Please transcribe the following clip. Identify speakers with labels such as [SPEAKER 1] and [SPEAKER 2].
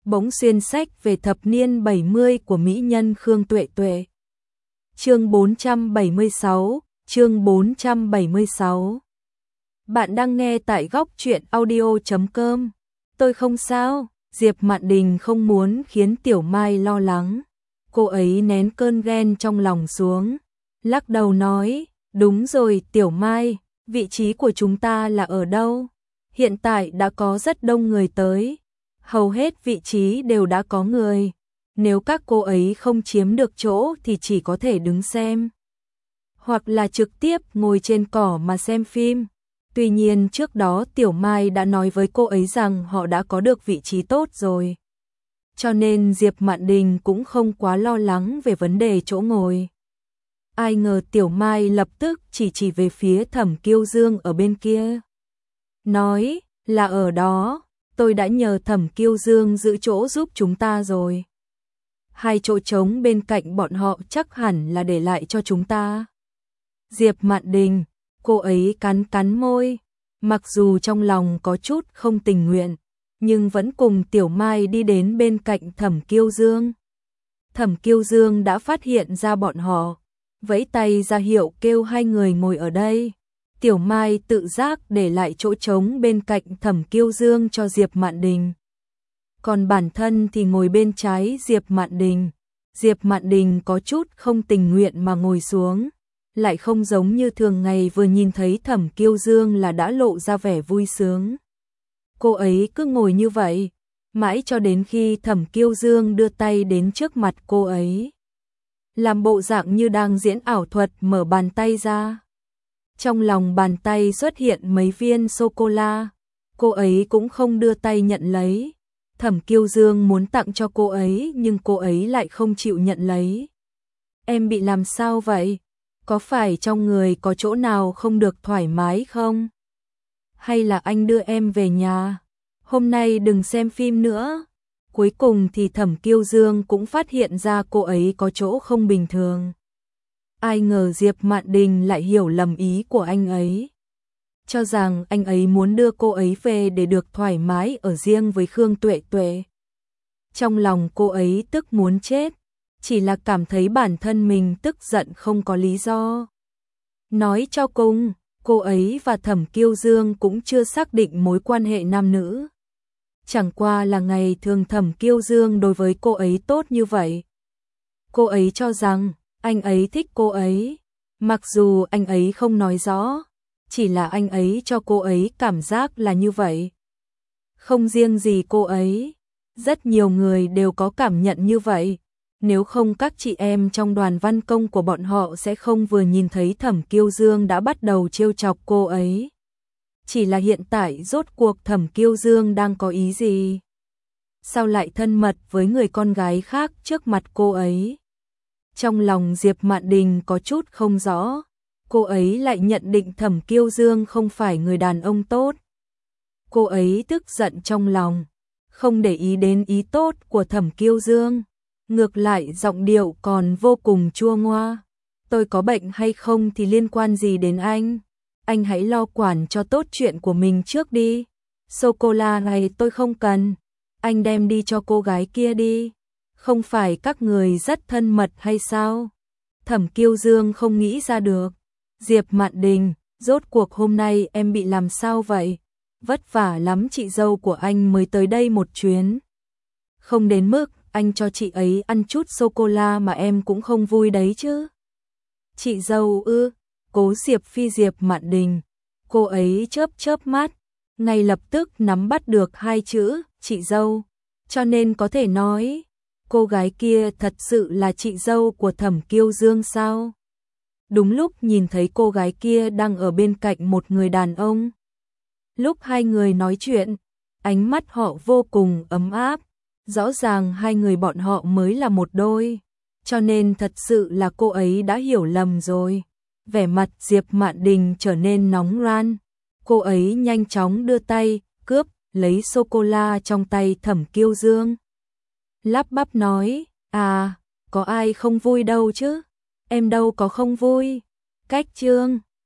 [SPEAKER 1] bỗng xuyên sách về thập niên 70 của mỹ nhân Khương Tuệ Tuệ. Chương 476, chương 476. Bạn đang nghe tại góc truyện audio.com. Tôi không sao, Diệp Mạn Đình không muốn khiến Tiểu Mai lo lắng. Cô ấy nén cơn ghen trong lòng xuống, lắc đầu nói, đúng rồi Tiểu Mai, vị trí của chúng ta là ở đâu? Hiện tại đã có rất đông người tới, hầu hết vị trí đều đã có người. Nếu các cô ấy không chiếm được chỗ thì chỉ có thể đứng xem, hoặc là trực tiếp ngồi trên cỏ mà xem phim. Tuy nhiên trước đó Tiểu Mai đã nói với cô ấy rằng họ đã có được vị trí tốt rồi. Cho nên Diệp Mạn Đình cũng không quá lo lắng về vấn đề chỗ ngồi. Ai ngờ Tiểu Mai lập tức chỉ về phía Thẩm Kiêu Dương ở bên kia. Nói là ở đó, tôi đã nhờ Thẩm Kiêu Dương giữ chỗ giúp chúng ta rồi. Hai chỗ trống bên cạnh bọn họ chắc hẳn là để lại cho chúng ta. Diệp Mạn Đình, cô ấy cắn môi, mặc dù trong lòng có chút không tình nguyện, nhưng vẫn cùng Tiểu Mai đi đến bên cạnh Thẩm Kiêu Dương. Thẩm Kiêu Dương đã phát hiện ra bọn họ, vẫy tay ra hiệu kêu hai người ngồi ở đây. Tiểu Mai tự giác để lại chỗ trống bên cạnh Thẩm Kiêu Dương cho Diệp Mạn Đình. Còn bản thân thì ngồi bên trái Diệp Mạn Đình. Diệp Mạn Đình có chút không tình nguyện mà ngồi xuống, lại không giống như thường ngày vừa nhìn thấy Thẩm Kiêu Dương là đã lộ ra vẻ vui sướng. Cô ấy cứ ngồi như vậy, mãi cho đến khi Thẩm Kiêu Dương đưa tay đến trước mặt cô ấy, làm bộ dạng như đang diễn ảo thuật mở bàn tay ra. Trong lòng bàn tay xuất hiện mấy viên sô-cô-la, cô ấy cũng không đưa tay nhận lấy. Thẩm Kiêu Dương muốn tặng cho cô ấy nhưng cô ấy lại không chịu nhận lấy. Em bị làm sao vậy? Có phải trong người có chỗ nào không được thoải mái không? Hay là anh đưa em về nhà? Hôm nay đừng xem phim nữa. Cuối cùng thì Thẩm Kiêu Dương cũng phát hiện ra cô ấy có chỗ không bình thường. Ai ngờ Diệp Mạn Đình lại hiểu lầm ý của anh ấy, cho rằng anh ấy muốn đưa cô ấy về để được thoải mái ở riêng với Khương Tuệ Tuệ. Trong lòng cô ấy tức muốn chết, chỉ là cảm thấy bản thân mình tức giận không có lý do. Nói cho cùng, cô ấy và Thẩm Kiêu Dương cũng chưa xác định mối quan hệ nam nữ. Chẳng qua là ngày thường Thẩm Kiêu Dương đối với cô ấy tốt như vậy. Cô ấy cho rằng anh ấy thích cô ấy, mặc dù anh ấy không nói rõ, chỉ là anh ấy cho cô ấy cảm giác là như vậy. Không riêng gì cô ấy, rất nhiều người đều có cảm nhận như vậy. Nếu không các chị em trong đoàn văn công của bọn họ sẽ không vừa nhìn thấy Thẩm Kiêu Dương đã bắt đầu trêu chọc cô ấy. Chỉ là hiện tại rốt cuộc Thẩm Kiêu Dương đang có ý gì? Sao lại thân mật với người con gái khác trước mặt cô ấy? Trong lòng Diệp Mạn Đình có chút không rõ, cô ấy lại nhận định Thẩm Kiêu Dương không phải người đàn ông tốt. Cô ấy tức giận trong lòng, không để ý đến ý tốt của Thẩm Kiêu Dương, ngược lại giọng điệu còn vô cùng chua ngoa. Tôi có bệnh hay không thì liên quan gì đến anh hãy lo quản cho tốt chuyện của mình trước đi. Sô-cô-la này tôi không cần, anh đem đi cho cô gái kia đi. Không phải các người rất thân mật hay sao? Thẩm Kiêu Dương không nghĩ ra được. Diệp Mạn Đình, rốt cuộc hôm nay em bị làm sao vậy? Vất vả lắm chị dâu của anh mới tới đây một chuyến. Không đến mức anh cho chị ấy ăn chút sô-cô-la mà em cũng không vui đấy chứ. Chị dâu ư? Cố Diệp Phi Diệp Mạn Đình. Cô ấy chớp mắt, ngay lập tức nắm bắt được hai chữ, chị dâu. Cho nên có thể nói, cô gái kia thật sự là chị dâu của Thẩm Kiêu Dương sao? Đúng lúc nhìn thấy cô gái kia đang ở bên cạnh một người đàn ông. Lúc hai người nói chuyện, ánh mắt họ vô cùng ấm áp. Rõ ràng hai người bọn họ mới là một đôi. Cho nên thật sự là cô ấy đã hiểu lầm rồi. Vẻ mặt Diệp Mạn Đình trở nên nóng ran. Cô ấy nhanh chóng đưa tay, cướp, lấy sô-cô-la trong tay Thẩm Kiêu Dương. Lắp bắp nói, có ai không vui đâu chứ? Em đâu có không vui. Cách Trương,